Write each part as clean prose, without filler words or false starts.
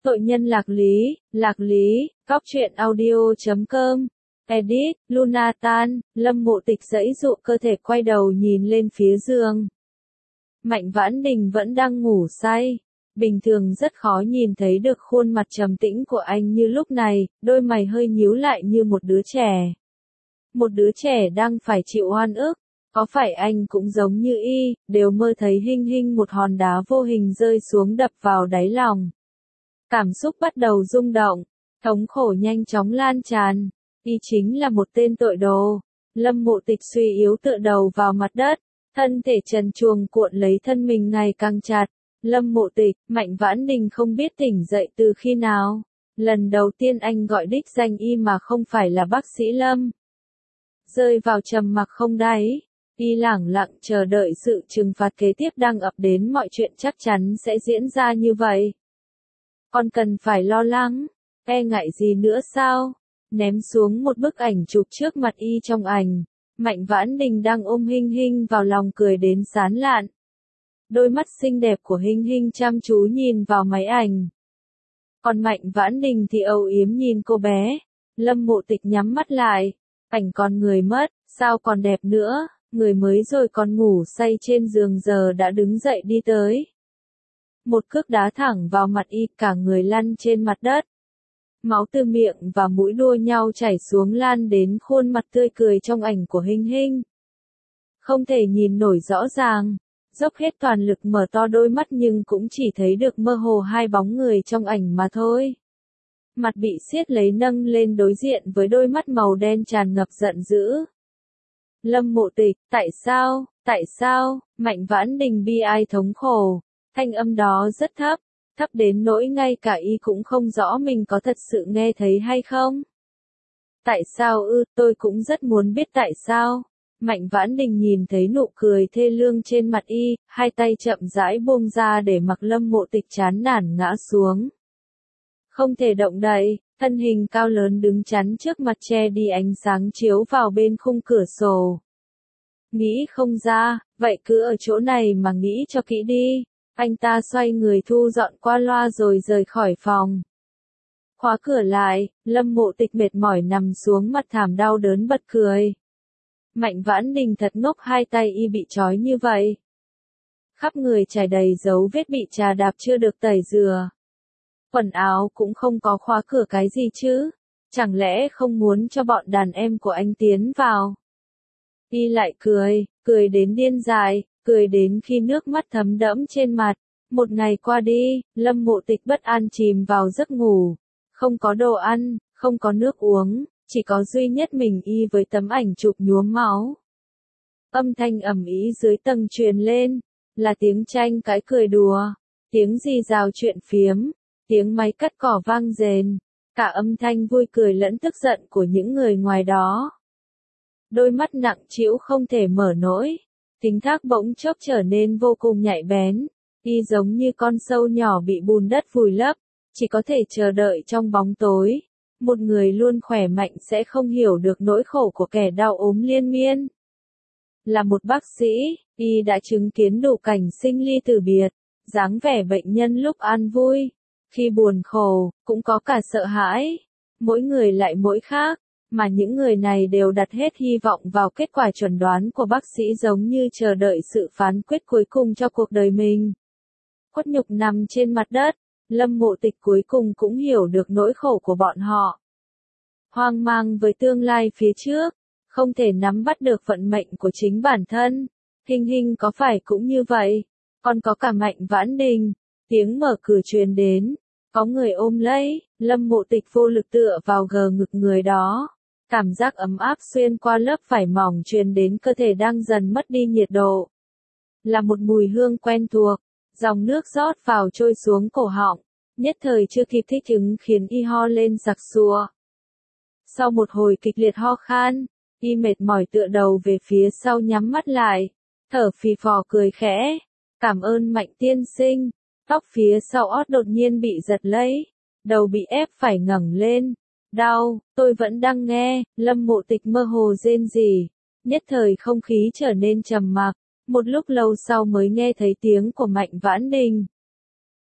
Tội nhân Lạc Lý, Cóc truyện audio.com, edit, Lunatan, Lâm Mộ Tịch giãy giụa cơ thể quay đầu nhìn lên phía giường. Mạnh Vãn Đình vẫn đang ngủ say. Bình thường rất khó nhìn thấy được khuôn mặt trầm tĩnh của anh như lúc này, đôi mày hơi nhíu lại như một đứa trẻ. Một đứa trẻ đang phải chịu oan ức. Có phải anh cũng giống như y, đều mơ thấy hinh hinh một hòn đá vô hình rơi xuống đập vào đáy lòng. Cảm xúc bắt đầu rung động, thống khổ nhanh chóng lan tràn. Y chính là một tên tội đồ. Lâm Mộ Tịch suy yếu tựa đầu vào mặt đất, thân thể trần truồng cuộn lấy thân mình ngày càng chặt. Lâm Mộ Tịch, Mạnh Vãn Đình không biết tỉnh dậy từ khi nào. Lần đầu tiên anh gọi đích danh y mà không phải là bác sĩ Lâm. Rơi vào trầm mặc không đáy. Y lẳng lặng chờ đợi sự trừng phạt kế tiếp đang ập đến, mọi chuyện chắc chắn sẽ diễn ra như vậy. Còn cần phải lo lắng, e ngại gì nữa sao? Ném xuống một bức ảnh chụp trước mặt y trong ảnh. Mạnh Vãn Đình đang ôm Hinh Hinh vào lòng cười đến sán lạn. Đôi mắt xinh đẹp của Hinh Hinh chăm chú nhìn vào máy ảnh. Còn Mạnh Vãn Đình thì âu yếm nhìn cô bé. Lâm Mộ Tịch nhắm mắt lại. Ảnh con người mất, sao còn đẹp nữa, người mới rồi còn ngủ say trên giường giờ đã đứng dậy đi tới. Một cước đá thẳng vào mặt y, cả người lăn trên mặt đất. Máu từ miệng và mũi đua nhau chảy xuống lan đến khuôn mặt tươi cười trong ảnh của Hinh Hinh. Không thể nhìn nổi rõ ràng, dốc hết toàn lực mở to đôi mắt nhưng cũng chỉ thấy được mơ hồ hai bóng người trong ảnh mà thôi. Mặt bị siết lấy nâng lên đối diện với đôi mắt màu đen tràn ngập giận dữ. Lâm Mộ Tịch, tại sao, Mạnh Vãn Đình bi ai thống khổ, thanh âm đó rất thấp, thấp đến nỗi ngay cả y cũng không rõ mình có thật sự nghe thấy hay không. Tại sao tôi cũng rất muốn biết tại sao. Mạnh Vãn Đình nhìn thấy nụ cười thê lương trên mặt y, hai tay chậm rãi buông ra để mặc Lâm Mộ Tịch chán nản ngã xuống. Không thể động đậy, thân hình cao lớn đứng chắn trước mặt che đi ánh sáng chiếu vào bên khung cửa sổ. Nghĩ không ra, vậy cứ ở chỗ này mà nghĩ cho kỹ đi. Anh ta xoay người thu dọn qua loa rồi rời khỏi phòng. Khóa cửa lại, Lâm Mộ Tịch mệt mỏi nằm xuống mặt thảm đau đớn bật cười. Mạnh Vãn Đình thật ngốc, hai tay y bị trói như vậy. Khắp người trải đầy dấu vết bị trà đạp chưa được tẩy rửa. Quần áo cũng không có khóa cửa cái gì chứ, chẳng lẽ không muốn cho bọn đàn em của anh tiến vào. Y lại cười đến điên dại, cười đến khi nước mắt thấm đẫm trên mặt. Một ngày qua đi, Lâm Mộ Tịch bất an chìm vào giấc ngủ. Không có đồ ăn, không có nước uống, chỉ có duy nhất mình y với tấm ảnh chụp nhuốm máu. Âm thanh ầm ĩ dưới tầng truyền lên, là tiếng tranh cãi cười đùa, tiếng rì rào chuyện phiếm, tiếng máy cắt cỏ vang rền, cả âm thanh vui cười lẫn tức giận của những người ngoài đó. Đôi mắt nặng trĩu không thể mở nổi, thính thác bỗng chốc trở nên vô cùng nhạy bén, y giống như con sâu nhỏ bị bùn đất vùi lấp, chỉ có thể chờ đợi trong bóng tối. Một người luôn khỏe mạnh sẽ không hiểu được nỗi khổ của kẻ đau ốm liên miên. Là một bác sĩ, y đã chứng kiến đủ cảnh sinh ly tử biệt, dáng vẻ bệnh nhân lúc an vui, khi buồn khổ, cũng có cả sợ hãi. Mỗi người lại mỗi khác, mà những người này đều đặt hết hy vọng vào kết quả chuẩn đoán của bác sĩ, giống như chờ đợi sự phán quyết cuối cùng cho cuộc đời mình. Khuất nhục nằm trên mặt đất, Lâm Mộ Tịch cuối cùng cũng hiểu được nỗi khổ của bọn họ. Hoang mang với tương lai phía trước, không thể nắm bắt được vận mệnh của chính bản thân. Hinh Hinh có phải cũng như vậy? Còn có cả Mạnh Vãn Đình. Tiếng mở cửa truyền đến, có người ôm lấy, Lâm Mộ Tịch vô lực tựa vào gờ ngực người đó. Cảm giác ấm áp xuyên qua lớp vải mỏng truyền đến cơ thể đang dần mất đi nhiệt độ. Là một mùi hương quen thuộc, dòng nước rót vào trôi xuống cổ họng, nhất thời chưa kịp thích ứng khiến y ho lên sặc sụa. Sau một hồi kịch liệt ho khan, y mệt mỏi tựa đầu về phía sau nhắm mắt lại, thở phì phò cười khẽ. Cảm ơn Mạnh tiên sinh. Tóc phía sau ót đột nhiên bị giật lấy, đầu bị ép phải ngẩng lên. Đau, tôi vẫn đang nghe. Lâm Mộ Tịch mơ hồ rên rỉ. Nhất thời không khí trở nên trầm mặc, một lúc lâu sau mới nghe thấy tiếng của Mạnh Vãn Đình.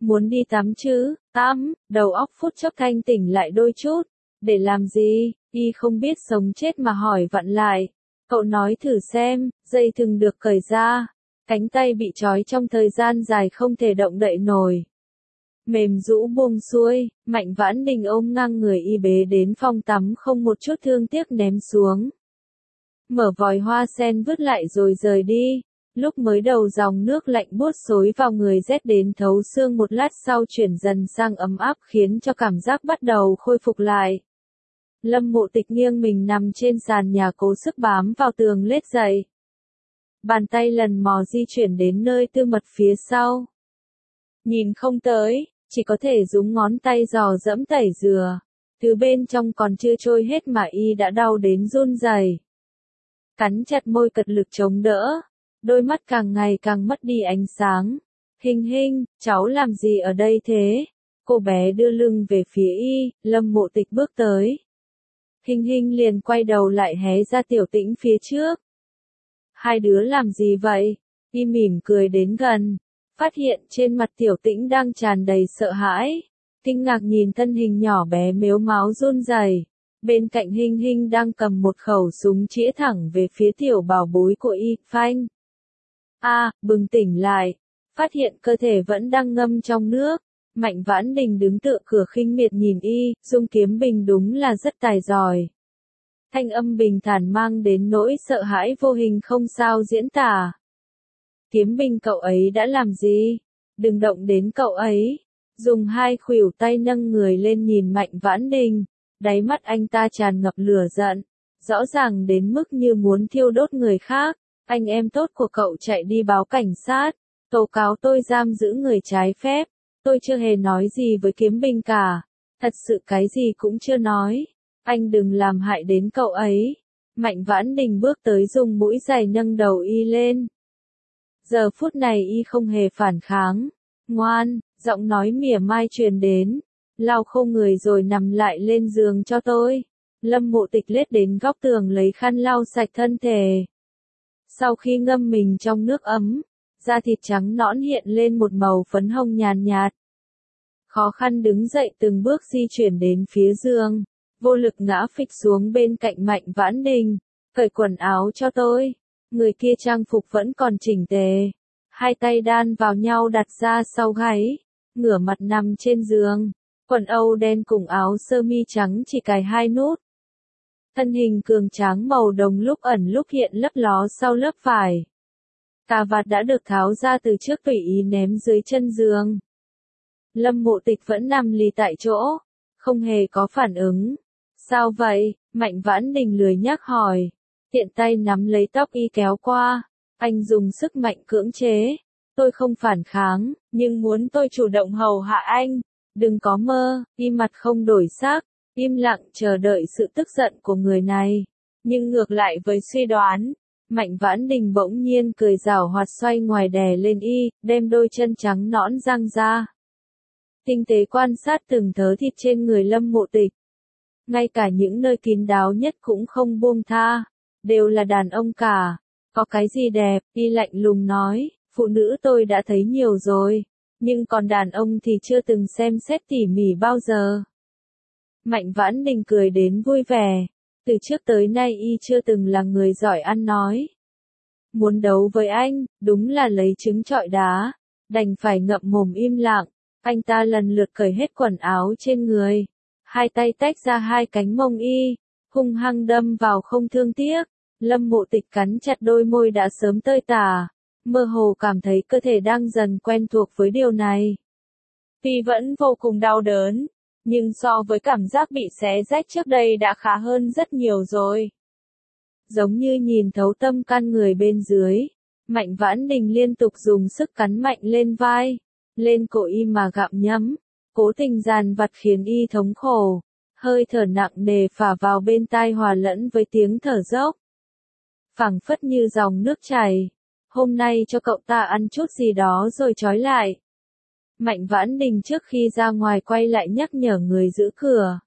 Muốn đi tắm chứ? Tắm, đầu óc phút chốc thanh tỉnh lại đôi chút. Để làm gì? Y không biết sống chết mà hỏi vặn lại. Cậu nói thử xem, dây thừng được cởi ra. Cánh tay bị trói trong thời gian dài không thể động đậy nổi. Mềm rũ buông xuôi, Mạnh Vãn Đình ôm ngang người y bế đến phòng tắm không một chút thương tiếc ném xuống. Mở vòi hoa sen vứt lại rồi rời đi. Lúc mới đầu dòng nước lạnh buốt xối vào người rét đến thấu xương, một lát sau chuyển dần sang ấm áp khiến cho cảm giác bắt đầu khôi phục lại. Lâm Mộ Tịch nghiêng mình nằm trên sàn nhà cố sức bám vào tường lết dậy. Bàn tay lần mò di chuyển đến nơi tư mật phía sau. Nhìn không tới, chỉ có thể dùng ngón tay dò dẫm tẩy rửa. Thứ bên trong còn chưa trôi hết mà y đã đau đến run rẩy. Cắn chặt môi cật lực chống đỡ. Đôi mắt càng ngày càng mất đi ánh sáng. Hình Hình, cháu làm gì ở đây thế? Cô bé đưa lưng về phía y, Lâm Mộ Tịch bước tới. Hình Hình liền quay đầu lại hé ra Tiểu Tĩnh phía trước. Hai đứa làm gì vậy? Y mỉm cười đến gần. Phát hiện trên mặt Tiểu Tĩnh đang tràn đầy sợ hãi. Kinh ngạc nhìn thân hình nhỏ bé mếu máo run rẩy. Bên cạnh Hình Hình đang cầm một khẩu súng chĩa thẳng về phía tiểu bảo bối của y, phanh. Bừng tỉnh lại. Phát hiện cơ thể vẫn đang ngâm trong nước. Mạnh Vãn Đình đứng tựa cửa khinh miệt nhìn y, Dung Kiếm Bình đúng là rất tài giỏi. Thanh âm bình thản mang đến nỗi sợ hãi vô hình không sao diễn tả. Kiếm Bình, cậu ấy đã làm gì? Đừng động đến cậu ấy. Dùng hai khuỷu tay nâng người lên nhìn Mạnh Vãn Đình. Đáy mắt anh ta tràn ngập lửa giận. Rõ ràng đến mức như muốn thiêu đốt người khác. Anh em tốt của cậu chạy đi báo cảnh sát. Tố cáo tôi giam giữ người trái phép. Tôi chưa hề nói gì với Kiếm Bình cả. Thật sự cái gì cũng chưa nói. Anh đừng làm hại đến cậu ấy. Mạnh Vãn Đình bước tới dùng mũi giày nâng đầu y lên. Giờ phút này y không hề phản kháng. Ngoan, giọng nói mỉa mai truyền đến. Lau khô người rồi nằm lại lên giường cho tôi. Lâm Mộ Tịch lết đến góc tường lấy khăn lau sạch thân thể. Sau khi ngâm mình trong nước ấm, da thịt trắng nõn hiện lên một màu phấn hồng nhàn nhạt. Khó khăn đứng dậy từng bước di chuyển đến phía giường. Vô lực ngã phịch xuống bên cạnh Mạnh Vãn Đình. Cởi quần áo cho tôi. Người kia trang phục vẫn còn chỉnh tề. Hai tay đan vào nhau đặt ra sau gáy. Ngửa mặt nằm trên giường. Quần âu đen cùng áo sơ mi trắng chỉ cài hai nút. Thân hình cường tráng màu đồng lúc ẩn lúc hiện lấp ló sau lớp vải. Cà vạt đã được tháo ra từ trước tùy ý ném dưới chân giường. Lâm Mộ Tịch vẫn nằm lì tại chỗ. Không hề có phản ứng. Sao vậy? Mạnh Vãn Đình lười nhác hỏi. Tiện tay nắm lấy tóc y kéo qua. Anh dùng sức mạnh cưỡng chế. Tôi không phản kháng, nhưng muốn tôi chủ động hầu hạ anh. Đừng có mơ, y mặt không đổi sắc. Im lặng chờ đợi sự tức giận của người này. Nhưng ngược lại với suy đoán. Mạnh Vãn Đình bỗng nhiên cười giảo hoạt xoay ngoài đè lên y, đem đôi chân trắng nõn dang ra. Tinh tế quan sát từng thớ thịt trên người Lâm Mộ Tịch. Ngay cả những nơi kín đáo nhất cũng không buông tha. Đều là đàn ông cả. Có cái gì đẹp, y lạnh lùng nói, phụ nữ tôi đã thấy nhiều rồi. Nhưng còn đàn ông thì chưa từng xem xét tỉ mỉ bao giờ. Mạnh Vãn Đình cười đến vui vẻ. Từ trước tới nay y chưa từng là người giỏi ăn nói. Muốn đấu với anh, đúng là lấy trứng trọi đá. Đành phải ngậm mồm im lặng. Anh ta lần lượt cởi hết quần áo trên người. Hai tay tách ra hai cánh mông y. Hung hăng đâm vào không thương tiếc. Lâm Mộ Tịch cắn chặt đôi môi đã sớm tơi tả. Mơ hồ cảm thấy cơ thể đang dần quen thuộc với điều này. Tuy vẫn vô cùng đau đớn. Nhưng so với cảm giác bị xé rách trước đây đã khá hơn rất nhiều rồi. Giống như nhìn thấu tâm can người bên dưới. Mạnh Vãn Đình liên tục dùng sức cắn mạnh lên vai. Lên cổ y mà gặm nhấm. Cố tình dàn vặt khiến y thống khổ. Hơi thở nặng nề phả vào bên tai hòa lẫn với tiếng thở dốc. Phảng phất như dòng nước chảy. Hôm nay cho cậu ta ăn chút gì đó rồi trói lại. Mạnh Vãn Đình trước khi ra ngoài quay lại nhắc nhở người giữ cửa.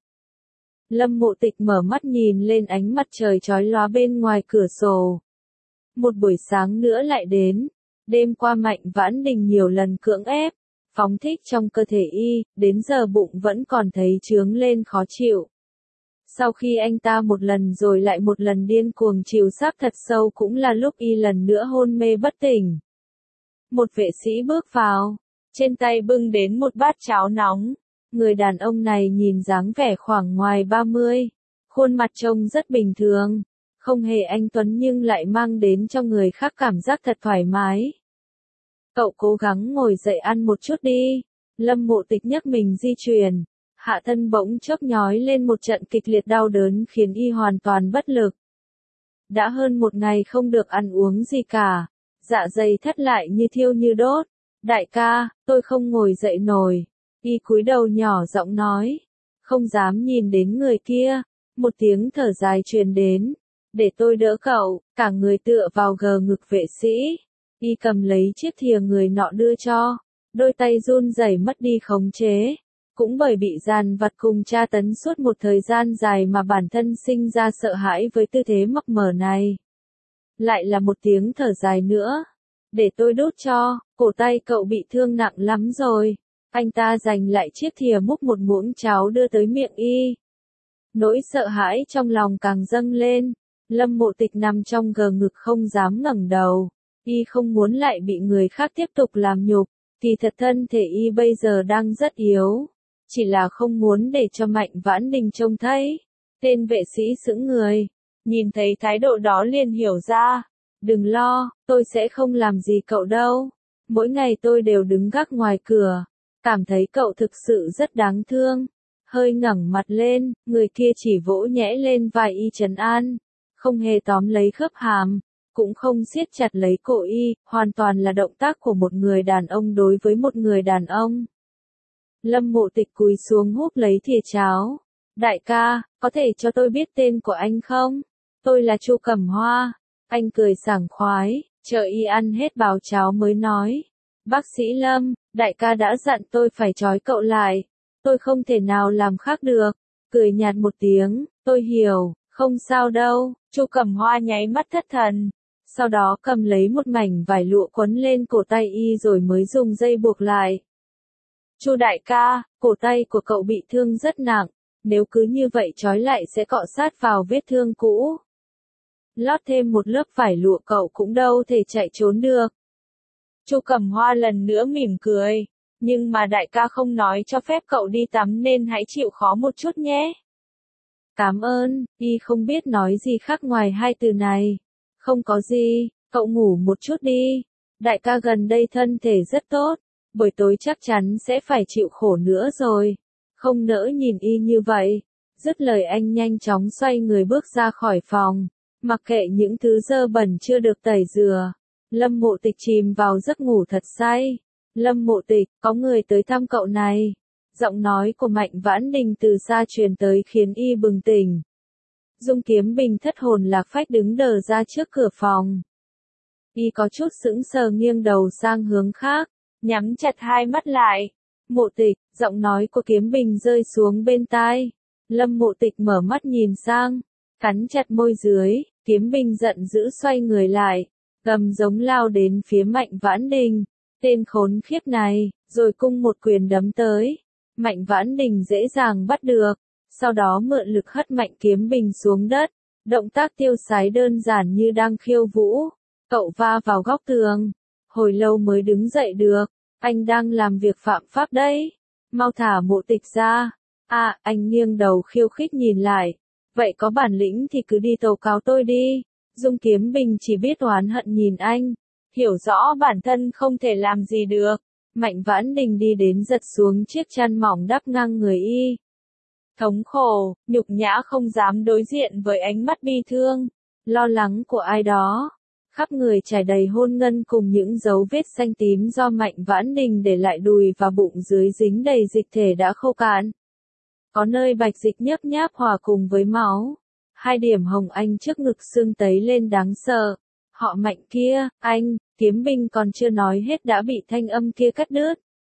Lâm Mộ Tịch mở mắt nhìn lên ánh mặt trời chói lóa bên ngoài cửa sổ. Một buổi sáng nữa lại đến. Đêm qua Mạnh Vãn Đình nhiều lần cưỡng ép. phóng thích trong cơ thể y, đến giờ bụng vẫn còn thấy chướng lên khó chịu. Sau khi anh ta một lần rồi lại một lần điên cuồng chịu sáp thật sâu cũng là lúc y lần nữa hôn mê bất tỉnh. Một vệ sĩ bước vào, trên tay bưng đến một bát cháo nóng. Người đàn ông này nhìn dáng vẻ khoảng ngoài 30, khuôn mặt trông rất bình thường, không hề anh tuấn nhưng lại mang đến cho người khác cảm giác thật thoải mái. Cậu cố gắng ngồi dậy ăn một chút đi. Lâm Mộ Tịch nhấc mình di chuyển, hạ thân bỗng chốc nhói lên một trận kịch liệt đau đớn khiến y hoàn toàn bất lực. Đã hơn một ngày không được ăn uống gì cả, dạ dày thắt lại như thiêu như đốt. Đại ca, tôi không ngồi dậy nổi. Y cúi đầu nhỏ giọng nói, không dám nhìn đến người kia. Một tiếng thở dài truyền đến, để tôi đỡ cậu, cả người tựa vào gờ ngực vệ sĩ. Y cầm lấy chiếc thìa người nọ đưa cho, đôi tay run rẩy mất đi khống chế. Cũng bởi bị dằn vặt cùng tra tấn suốt một thời gian dài mà bản thân sinh ra sợ hãi với tư thế mập mờ này. Lại là một tiếng thở dài nữa. Để tôi đút cho, cổ tay cậu bị thương nặng lắm rồi. Anh ta giành lại chiếc thìa múc một muỗng cháo đưa tới miệng y. Nỗi sợ hãi trong lòng càng dâng lên. Lâm Mộ Tịch nằm trong gờ ngực không dám ngẩng đầu. Y không muốn lại bị người khác tiếp tục làm nhục. Kỳ thật thân thể y bây giờ đang rất yếu. Chỉ là không muốn để cho Mạnh Vãn Đình trông thấy. Tên vệ sĩ sững người. Nhìn thấy thái độ đó liền hiểu ra. Đừng lo, tôi sẽ không làm gì cậu đâu. Mỗi ngày tôi đều đứng gác ngoài cửa. Cảm thấy cậu thực sự rất đáng thương. Hơi ngẩng mặt lên, người kia chỉ vỗ nhẽ lên vai y trấn an. Không hề tóm lấy khớp hàm, cũng không siết chặt lấy cổ y, hoàn toàn là động tác của một người đàn ông đối với một người đàn ông. Lâm Mộ Tịch cúi xuống húp lấy thìa cháo. Đại ca, có thể cho tôi biết tên của anh không? Tôi là Chu Cẩm Hoa. Anh cười sảng khoái, chờ y ăn hết bào cháo mới nói. Bác sĩ Lâm, đại ca đã dặn tôi phải trói cậu lại. Tôi không thể nào làm khác được. Cười nhạt một tiếng, tôi hiểu, không sao đâu. Chu Cẩm Hoa nháy mắt thất thần. Sau đó cầm lấy một mảnh vải lụa quấn lên cổ tay y rồi mới dùng dây buộc lại. Chu đại ca, cổ tay của cậu bị thương rất nặng. Nếu cứ như vậy trói lại sẽ cọ sát vào vết thương cũ. Lót thêm một lớp vải lụa cậu cũng đâu thể chạy trốn được. Chu Cẩm Hoa lần nữa mỉm cười. Nhưng mà đại ca không nói cho phép cậu đi tắm nên hãy chịu khó một chút nhé. Cảm ơn, y không biết nói gì khác ngoài hai từ này. Không có gì, cậu ngủ một chút đi. Đại ca gần đây thân thể rất tốt, buổi tối chắc chắn sẽ phải chịu khổ nữa rồi. Không nỡ nhìn y như vậy. Dứt lời anh nhanh chóng xoay người bước ra khỏi phòng. Mặc kệ những thứ dơ bẩn chưa được tẩy rửa. Lâm Mộ Tịch chìm vào giấc ngủ thật say. Lâm Mộ Tịch, có người tới thăm cậu này. Giọng nói của Mạnh Vãn Đình từ xa truyền tới khiến y bừng tỉnh. Dung Kiếm Bình thất hồn lạc phách đứng đờ ra trước cửa phòng. Y có chút sững sờ nghiêng đầu sang hướng khác, nhắm chặt hai mắt lại. Mộ Tịch, giọng nói của Kiếm Bình rơi xuống bên tai. Lâm Mộ Tịch mở mắt nhìn sang, cắn chặt môi dưới, Kiếm Bình giận dữ xoay người lại, gầm giống lao đến phía Mạnh Vãn Đình. Tên khốn khiếp này, rồi cung một quyền đấm tới. Mạnh Vãn Đình dễ dàng bắt được, sau đó mượn lực hất Mạnh Kiếm Bình xuống đất. Động tác tiêu sái đơn giản như đang khiêu vũ. Cậu va vào góc tường, hồi lâu mới đứng dậy được. Anh đang làm việc phạm pháp đấy. Mau thả Mộ Tịch ra. À, anh nghiêng đầu khiêu khích nhìn lại. Vậy có bản lĩnh thì cứ đi tố cáo tôi đi. Dung Kiếm Bình chỉ biết oán hận nhìn anh. Hiểu rõ bản thân không thể làm gì được. Mạnh Vãn Đình đi đến giật xuống chiếc chăn mỏng đắp ngang người y. Thống khổ, nhục nhã không dám đối diện với ánh mắt bi thương, lo lắng của ai đó. Khắp người trải đầy hôn ngân cùng những dấu vết xanh tím do Mạnh Vãn Đình để lại, đùi và bụng dưới dính đầy dịch thể đã khô cạn. Có nơi bạch dịch nhấp nháp hòa cùng với máu. Hai điểm hồng anh trước ngực sưng tấy lên đáng sợ. Họ Mạnh kia, anh, Kiếm Bình còn chưa nói hết đã bị thanh âm kia cắt đứt.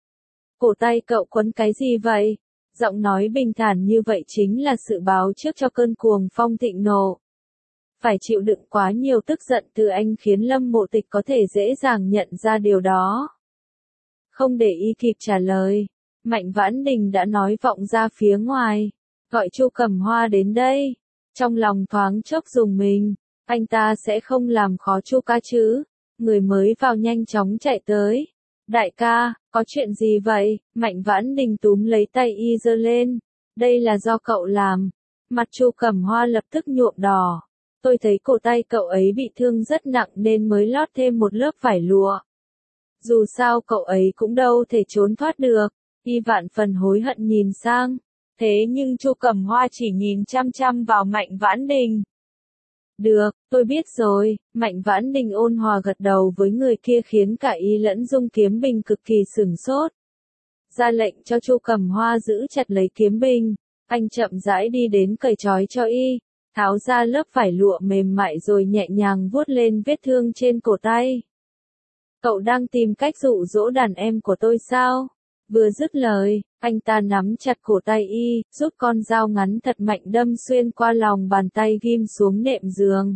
Cổ tay cậu quấn cái gì vậy? Giọng nói bình thản như vậy chính là sự báo trước cho cơn cuồng phong thịnh nộ. Phải chịu đựng quá nhiều tức giận từ anh khiến Lâm Mộ Tịch có thể dễ dàng nhận ra điều đó. Không để y kịp trả lời, Mạnh Vãn Đình đã nói vọng ra phía ngoài, gọi Chu Cẩm Hoa đến đây. Trong lòng thoáng chốc rùng mình, anh ta sẽ không làm khó Chu ca chứ? Người mới vào nhanh chóng chạy tới. Đại ca, có chuyện gì vậy? Mạnh Vãn Đình túm lấy tay y giơ lên. Đây là do cậu làm. Mặt Chu Cẩm Hoa lập tức nhuộm đỏ. Tôi thấy cổ tay cậu ấy bị thương rất nặng nên mới lót thêm một lớp vải lụa. Dù sao cậu ấy cũng đâu thể trốn thoát được. Y vạn phần hối hận nhìn sang. Thế nhưng Chu Cẩm Hoa chỉ nhìn chăm chăm vào Mạnh Vãn Đình. Được, tôi biết rồi. Mạnh Vãn Đình ôn hòa gật đầu với người kia khiến cả y lẫn Dung Kiếm Bình cực kỳ sửng sốt. Ra lệnh cho Chu Cẩm Hoa giữ chặt lấy kiếm bình. Anh chậm rãi đi đến cởi trói cho y, tháo ra lớp vải lụa mềm mại rồi nhẹ nhàng vuốt lên vết thương trên cổ tay. Cậu đang tìm cách dụ dỗ đàn em của tôi sao? Vừa dứt lời, anh ta nắm chặt cổ tay y, rút con dao ngắn thật mạnh đâm xuyên qua lòng bàn tay ghim xuống nệm giường.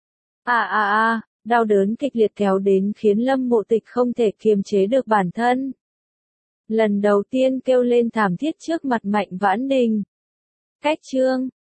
Đau đớn kịch liệt kéo đến khiến Lâm Mộ Tịch không thể kiềm chế được bản thân. Lần đầu tiên kêu lên thảm thiết trước mặt Mạnh Vãn Đình. Cách chương